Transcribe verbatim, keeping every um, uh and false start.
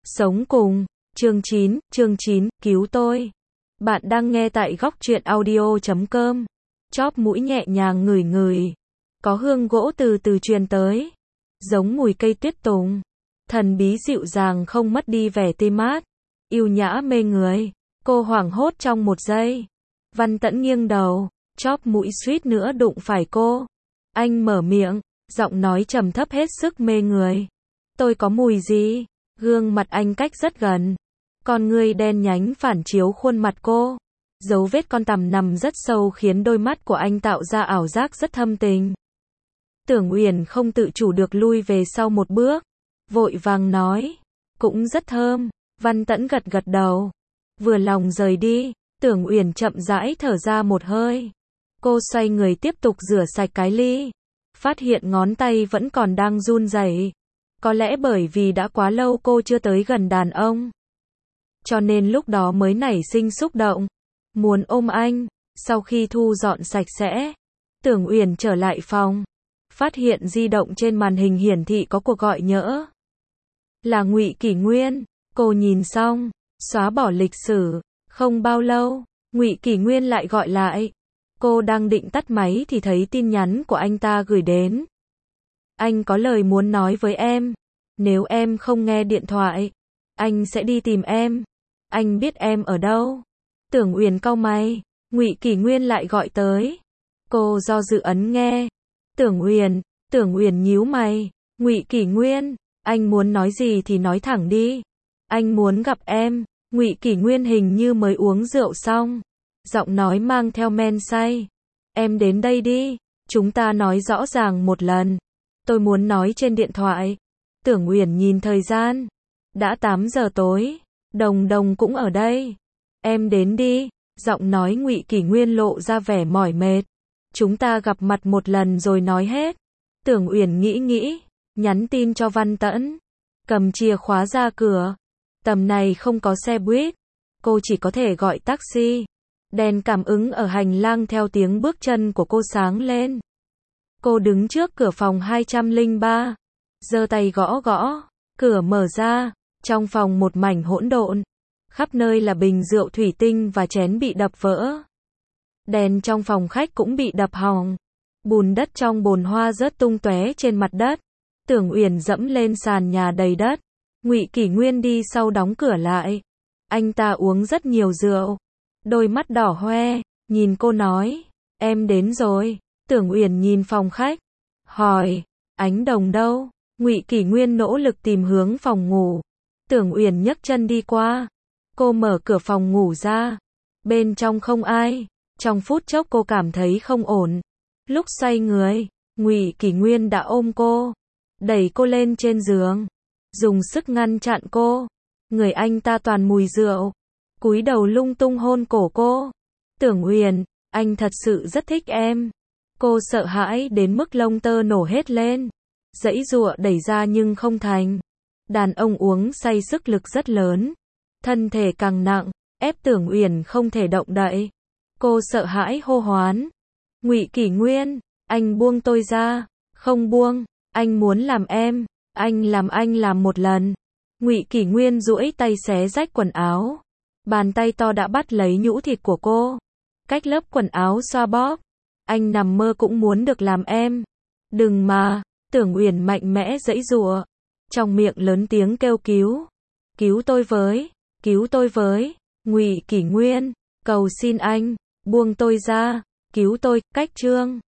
Sống cùng, chương chín, chương chín, cứu tôi. Bạn đang nghe tại góc truyện audio chấm com. Chóp mũi nhẹ nhàng ngửi ngửi. Có hương gỗ từ từ truyền tới. Giống mùi cây tuyết tùng. Thần bí dịu dàng không mất đi vẻ tươi mát. Yêu nhã mê người. Cô hoảng hốt trong một giây. Văn Tẫn nghiêng đầu. Chóp mũi suýt nữa đụng phải cô. Anh mở miệng. Giọng nói trầm thấp hết sức mê người. Tôi có mùi gì? Gương mặt anh cách rất gần. Con ngươi đen nhánh phản chiếu khuôn mặt cô. Dấu vết con tằm nằm rất sâu khiến đôi mắt của anh tạo ra ảo giác rất thâm tình. Tưởng Uyển không tự chủ được lui về sau một bước. Vội vàng nói. Cũng rất thơm. Văn Tẫn gật gật đầu. Vừa lòng rời đi. Tưởng Uyển chậm rãi thở ra một hơi. Cô xoay người tiếp tục rửa sạch cái ly. Phát hiện ngón tay vẫn còn đang run rẩy. Có lẽ bởi vì đã quá lâu cô chưa tới gần đàn ông. Cho nên lúc đó mới nảy sinh xúc động. Muốn ôm anh. Sau khi thu dọn sạch sẽ. Tưởng Uyển trở lại phòng. Phát hiện di động trên màn hình hiển thị có cuộc gọi nhỡ. Là Ngụy Kỷ Nguyên. Cô nhìn xong. Xóa bỏ lịch sử. Không bao lâu. Ngụy Kỷ Nguyên lại gọi lại. Cô đang định tắt máy thì thấy tin nhắn của anh ta gửi đến. Anh có lời muốn nói với em. Nếu em không nghe điện thoại, anh sẽ đi tìm em. Anh biết em ở đâu. Tưởng Uyển cau mày. Ngụy Kỷ Nguyên lại gọi tới. Cô do dự ấn nghe. Tưởng Uyển, Tưởng Uyển nhíu mày. Ngụy Kỷ Nguyên, anh muốn nói gì thì nói thẳng đi. Anh muốn gặp em. Ngụy Kỷ Nguyên hình như mới uống rượu xong. Giọng nói mang theo men say. Em đến đây đi. Chúng ta nói rõ ràng một lần. Tôi muốn nói trên điện thoại. Tưởng Uyển nhìn thời gian. Đã tám giờ tối. Đồng Đồng cũng ở đây. Em đến đi. Giọng nói Ngụy Kỷ Nguyên lộ ra vẻ mỏi mệt. Chúng ta gặp mặt một lần rồi nói hết. Tưởng Uyển nghĩ nghĩ. Nhắn tin cho Văn Tẫn. Cầm chìa khóa ra cửa. Tầm này không có xe buýt. Cô chỉ có thể gọi taxi. Đèn cảm ứng ở hành lang theo tiếng bước chân của cô sáng lên. Cô đứng trước cửa phòng hai không ba. Giơ tay gõ gõ. Cửa mở ra. Trong phòng một mảnh hỗn độn. Khắp nơi là bình rượu thủy tinh và chén bị đập vỡ. Đèn trong phòng khách cũng bị đập hỏng. Bùn đất trong bồn hoa rớt tung tóe trên mặt đất. Tưởng Uyển dẫm lên sàn nhà đầy đất. Ngụy Kỷ Nguyên đi sau đóng cửa lại. Anh ta uống rất nhiều rượu. Đôi mắt đỏ hoe. Nhìn cô nói. Em đến rồi. Tưởng Uyển nhìn phòng khách. Hỏi. Ánh Đồng đâu? Ngụy Kỷ Nguyên nỗ lực tìm hướng phòng ngủ. Tưởng Uyển nhấc chân đi qua. Cô mở cửa phòng ngủ ra. Bên trong không ai. Trong phút chốc cô cảm thấy không ổn. Lúc xoay người, Ngụy Kỷ Nguyên đã ôm cô. Đẩy cô lên trên giường. Dùng sức ngăn chặn cô. Người anh ta toàn mùi rượu. Cúi đầu lung tung hôn cổ cô. Tưởng Uyển, anh thật sự rất thích em. Cô sợ hãi đến mức lông tơ nổ hết lên. Giãy giụa đẩy ra nhưng không thành. Đàn ông uống say sức lực rất lớn. Thân thể càng nặng, ép Tưởng Uyển không thể động đậy. Cô sợ hãi hô hoán. Ngụy Kỷ Nguyên, anh buông tôi ra. Không buông, anh muốn làm em. Anh làm anh làm một lần. Ngụy Kỷ Nguyên duỗi tay xé rách quần áo. Bàn tay to đã bắt lấy nhũ thịt của cô. Cách lớp quần áo xoa bóp. Anh nằm mơ cũng muốn được làm em. Đừng mà. Tưởng Uyển mạnh mẽ giãy giụa. Trong miệng lớn tiếng kêu cứu. Cứu tôi với. Cứu tôi với. Ngụy Kỷ Nguyên. Cầu xin anh. Buông tôi ra. Cứu tôi. Cách chương.